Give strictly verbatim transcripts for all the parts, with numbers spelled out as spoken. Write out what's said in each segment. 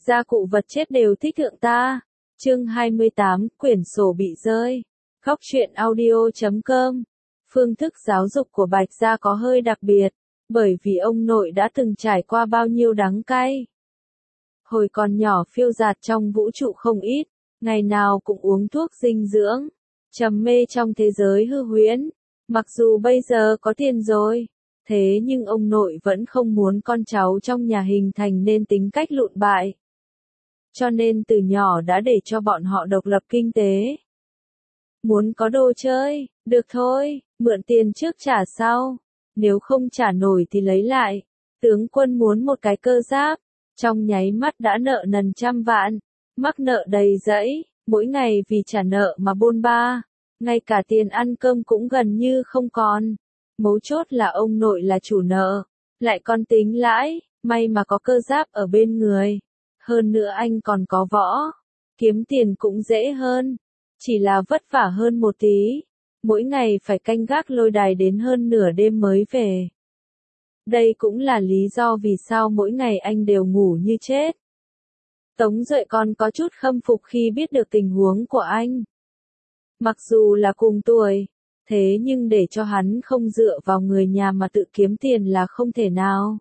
Gia cụ vật chết đều thích thượng ta. Chương hai mươi tám, quyển sổ bị rơi. Góc truyện audio chấm com. Phương thức giáo dục của Bạch Gia có hơi đặc biệt, bởi vì ông nội đã từng trải qua bao nhiêu đắng cay. Hồi còn nhỏ phiêu dạt trong vũ trụ không ít, ngày nào cũng uống thuốc dinh dưỡng, trầm mê trong thế giới hư huyễn. Mặc dù bây giờ có tiền rồi, thế nhưng ông nội vẫn không muốn con cháu trong nhà hình thành nên tính cách lụn bại. Cho nên từ nhỏ đã để cho bọn họ độc lập kinh tế. Muốn có đồ chơi, được thôi, mượn tiền trước trả sau, nếu không trả nổi thì lấy lại. Tướng quân muốn một cái cơ giáp, trong nháy mắt đã nợ nần trăm vạn, mắc nợ đầy dẫy, mỗi ngày vì trả nợ mà bôn ba, ngay cả tiền ăn cơm cũng gần như không còn. Mấu chốt là ông nội là chủ nợ, lại còn tính lãi, may mà có cơ giáp ở bên người. Hơn nữa anh còn có võ, kiếm tiền cũng dễ hơn, chỉ là vất vả hơn một tí, mỗi ngày phải canh gác lôi đài đến hơn nửa đêm mới về. Đây cũng là lý do vì sao mỗi ngày anh đều ngủ như chết. Tống Duệ còn có chút khâm phục khi biết được tình huống của anh. Mặc dù là cùng tuổi, thế nhưng để cho hắn không dựa vào người nhà mà tự kiếm tiền là không thể nào.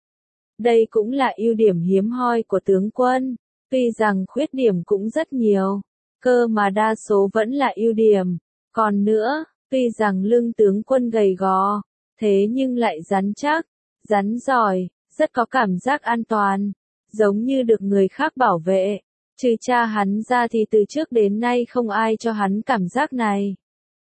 Đây cũng là ưu điểm hiếm hoi của tướng quân, tuy rằng khuyết điểm cũng rất nhiều, cơ mà đa số vẫn là ưu điểm. Còn nữa, tuy rằng lưng tướng quân gầy gò, thế nhưng lại rắn chắc, rắn giỏi, rất có cảm giác an toàn, giống như được người khác bảo vệ. Trừ cha hắn ra thì từ trước đến nay không ai cho hắn cảm giác này.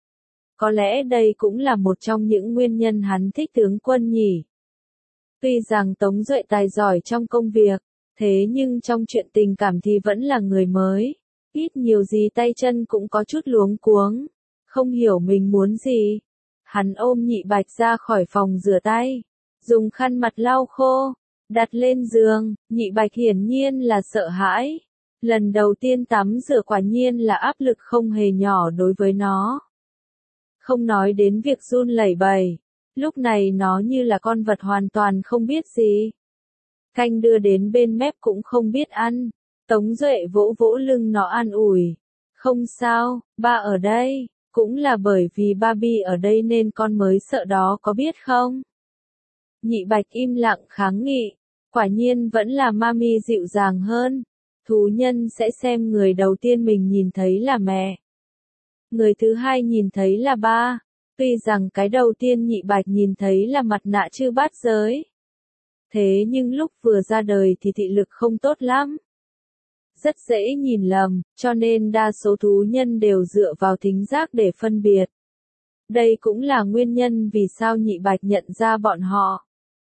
Có lẽ đây cũng là một trong những nguyên nhân hắn thích tướng quân nhỉ. Tuy rằng Tống Duệ tài giỏi trong công việc, thế nhưng trong chuyện tình cảm thì vẫn là người mới, ít nhiều gì tay chân cũng có chút luống cuống, không hiểu mình muốn gì. Hắn ôm Nhị Bạch ra khỏi phòng rửa tay, dùng khăn mặt lau khô, đặt lên giường. Nhị Bạch hiển nhiên là sợ hãi, lần đầu tiên tắm rửa quả nhiên là áp lực không hề nhỏ đối với nó. Không nói đến việc run lẩy bẩy, lúc này nó như là con vật hoàn toàn không biết gì. Canh đưa đến bên mép cũng không biết ăn. Tống Duệ vỗ vỗ lưng nó an ủi. Không sao, ba ở đây, cũng là bởi vì Barbie ở đây nên con mới sợ đó có biết không? Nhị Bạch im lặng kháng nghị, quả nhiên vẫn là Mami dịu dàng hơn. Thú nhân sẽ xem người đầu tiên mình nhìn thấy là mẹ, người thứ hai nhìn thấy là ba. Tuy rằng cái đầu tiên Nhị Bạch nhìn thấy là mặt nạ chư bát giới, thế nhưng lúc vừa ra đời thì thị lực không tốt lắm, rất dễ nhìn lầm, cho nên đa số thú nhân đều dựa vào thính giác để phân biệt. Đây cũng là nguyên nhân vì sao Nhị Bạch nhận ra bọn họ.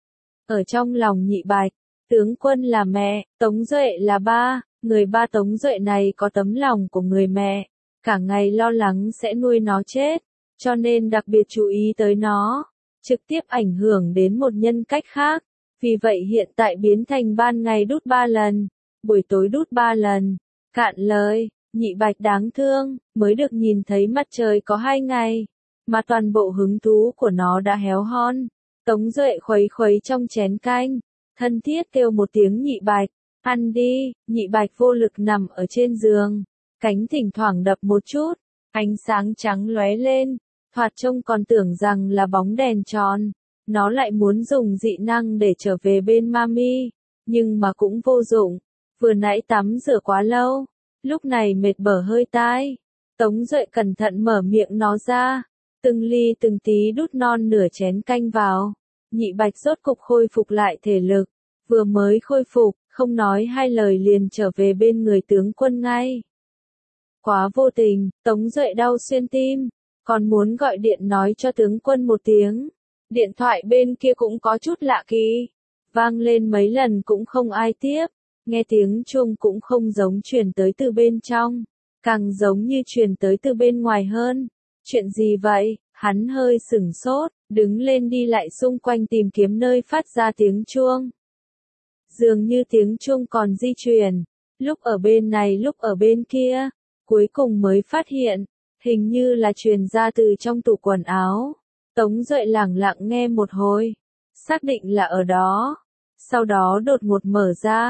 Ở trong lòng Nhị Bạch, tướng quân là mẹ, Tống Duệ là ba, người ba Tống Duệ này có tấm lòng của người mẹ, cả ngày lo lắng sẽ nuôi nó chết, cho nên đặc biệt chú ý tới nó, trực tiếp ảnh hưởng đến một nhân cách khác. Vì vậy hiện tại biến thành ban ngày đút ba lần, buổi tối đút ba lần. Cạn lời, Nhị Bạch đáng thương, mới được nhìn thấy mặt trời có hai ngày, mà toàn bộ hứng thú của nó đã héo hon. Tống Duệ khuấy khuấy trong chén canh, thân thiết kêu một tiếng Nhị Bạch, ăn đi. Nhị Bạch vô lực nằm ở trên giường, cánh thỉnh thoảng đập một chút, ánh sáng trắng lóe lên, thoạt trông còn tưởng rằng là bóng đèn tròn. Nó lại muốn dùng dị năng để trở về bên Mami, nhưng mà cũng vô dụng, vừa nãy tắm rửa quá lâu, lúc này mệt bở hơi tai. Tống Duệ cẩn thận mở miệng nó ra, từng ly từng tí đút non nửa chén canh vào. Nhị Bạch rốt cục khôi phục lại thể lực, vừa mới khôi phục, không nói hai lời liền trở về bên người tướng quân ngay. Quá vô tình, Tống Duệ đau xuyên tim, còn muốn gọi điện nói cho tướng quân một tiếng. Điện thoại bên kia cũng có chút lạ kỳ, vang lên mấy lần cũng không ai tiếp, nghe tiếng chuông cũng không giống truyền tới từ bên trong, càng giống như truyền tới từ bên ngoài hơn. Chuyện gì vậy? Hắn hơi sửng sốt, đứng lên đi lại xung quanh tìm kiếm nơi phát ra tiếng chuông. Dường như tiếng chuông còn di chuyển, lúc ở bên này lúc ở bên kia, cuối cùng mới phát hiện, hình như là truyền ra từ trong tủ quần áo. Tống Duệ lẳng lặng nghe một hồi, xác định là ở đó, sau đó đột ngột mở ra,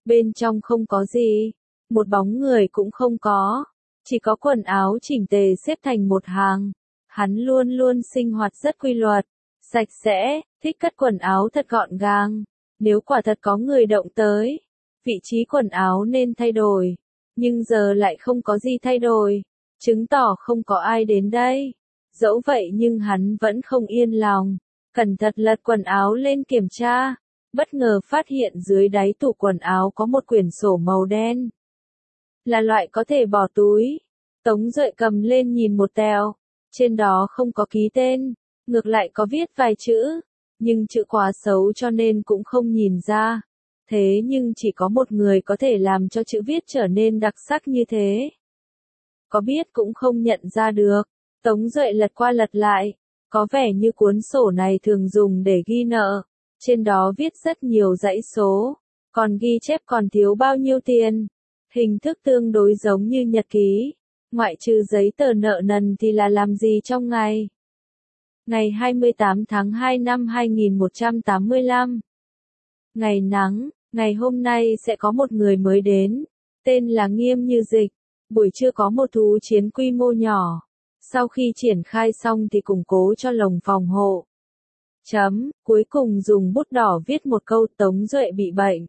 Bên trong không có gì, một bóng người cũng không có, chỉ có quần áo chỉnh tề xếp thành một hàng. Hắn luôn luôn sinh hoạt rất quy luật, sạch sẽ, thích cất quần áo thật gọn gàng. Nếu quả thật có người động tới, vị trí quần áo nên thay đổi, nhưng giờ lại không có gì thay đổi, chứng tỏ không có ai đến đây. Dẫu vậy nhưng hắn vẫn không yên lòng, cẩn thận lật quần áo lên kiểm tra, bất ngờ phát hiện dưới đáy tủ quần áo có một quyển sổ màu đen. Là loại có thể bỏ túi. Tống Duệ cầm lên nhìn một tèo, trên đó không có ký tên, ngược lại có viết vài chữ, nhưng chữ quá xấu cho nên cũng không nhìn ra. Thế nhưng chỉ có một người có thể làm cho chữ viết trở nên đặc sắc như thế. Có biết cũng không nhận ra được. Tống Duệ lật qua lật lại, có vẻ như cuốn sổ này thường dùng để ghi nợ. Trên đó viết rất nhiều dãy số, còn ghi chép còn thiếu bao nhiêu tiền. Hình thức tương đối giống như nhật ký, ngoại trừ giấy tờ nợ nần thì là làm gì trong ngày. Ngày hai mươi tám tháng hai năm hai nghìn một trăm tám mươi lăm. Ngày nắng, ngày hôm nay sẽ có một người mới đến, tên là Nghiêm Như Dịch. Buổi trưa có một thú chiến quy mô nhỏ. Sau khi triển khai xong thì củng cố cho lồng phòng hộ. Chấm, cuối cùng dùng bút đỏ viết một câu Tống Duệ bị bệnh.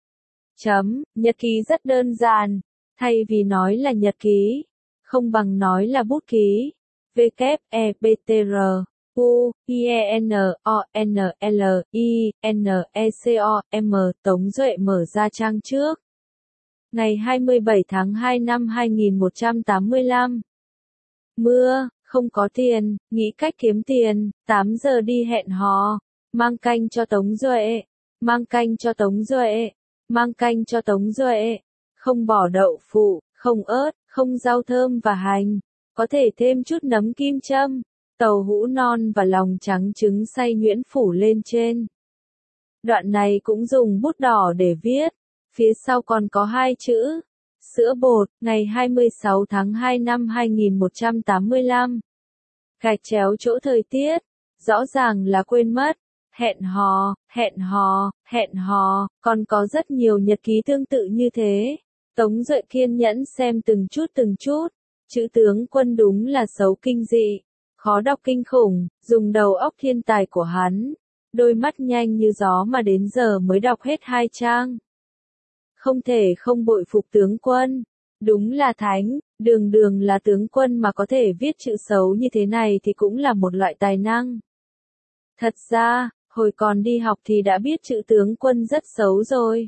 Chấm, nhật ký rất đơn giản, thay vì nói là nhật ký, không bằng nói là bút ký. W E B T R U I E N O N L I N E C O M. Tống Duệ mở ra trang trước. Ngày hai mươi bảy tháng hai năm hai nghìn một trăm tám mươi lăm. Mưa, không có tiền, nghĩ cách kiếm tiền, tám giờ đi hẹn hò, mang canh cho Tống Duệ, mang canh cho Tống Duệ, mang canh cho Tống Duệ, không bỏ đậu phụ, không ớt, không rau thơm và hành, có thể thêm chút nấm kim châm, tàu hũ non và lòng trắng trứng xay nhuyễn phủ lên trên. Đoạn này cũng dùng bút đỏ để viết, phía sau còn có hai chữ. Sữa bột, ngày hai mươi sáu tháng hai năm hai nghìn một trăm tám mươi lăm. Gạch chéo chỗ thời tiết, rõ ràng là quên mất. Hẹn hò, hẹn hò, hẹn hò, còn có rất nhiều nhật ký tương tự như thế. Tống Duệ kiên nhẫn xem từng chút từng chút. Chữ tướng quân đúng là xấu kinh dị, khó đọc kinh khủng, dùng đầu óc thiên tài của hắn. Đôi mắt nhanh như gió mà đến giờ mới đọc hết hai trang. Không thể không bội phục tướng quân. Đúng là thánh, đường đường là tướng quân mà có thể viết chữ xấu như thế này thì cũng là một loại tài năng. Thật ra, hồi còn đi học thì đã biết chữ tướng quân rất xấu rồi.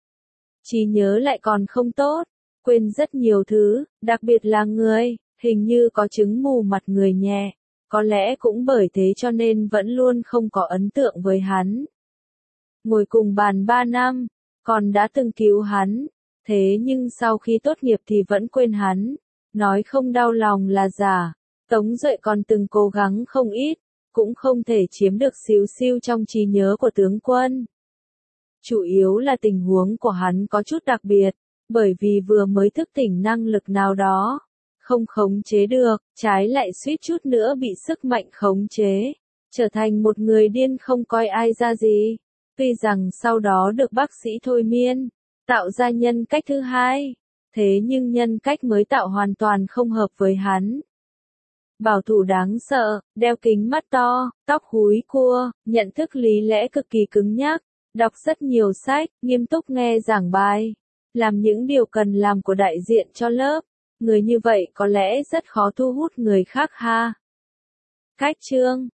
Trí nhớ lại còn không tốt, quên rất nhiều thứ, đặc biệt là người, hình như có chứng mù mặt người nhẹ. Có lẽ cũng bởi thế cho nên vẫn luôn không có ấn tượng với hắn. Ngồi cùng bàn ba năm, còn đã từng cứu hắn, thế nhưng sau khi tốt nghiệp thì vẫn quên hắn, nói không đau lòng là giả. Tống Duệ còn từng cố gắng không ít, cũng không thể chiếm được xíu xiu trong trí nhớ của tướng quân. Chủ yếu là tình huống của hắn có chút đặc biệt, bởi vì vừa mới thức tỉnh năng lực nào đó, không khống chế được, trái lại suýt chút nữa bị sức mạnh khống chế, trở thành một người điên không coi ai ra gì. Tuy rằng sau đó được bác sĩ thôi miên, tạo ra nhân cách thứ hai, thế nhưng nhân cách mới tạo hoàn toàn không hợp với hắn. Bảo thủ đáng sợ, đeo kính mắt to, tóc húi cua, nhận thức lý lẽ cực kỳ cứng nhắc, đọc rất nhiều sách, nghiêm túc nghe giảng bài, làm những điều cần làm của đại diện cho lớp. Người như vậy có lẽ rất khó thu hút người khác ha. Cách chương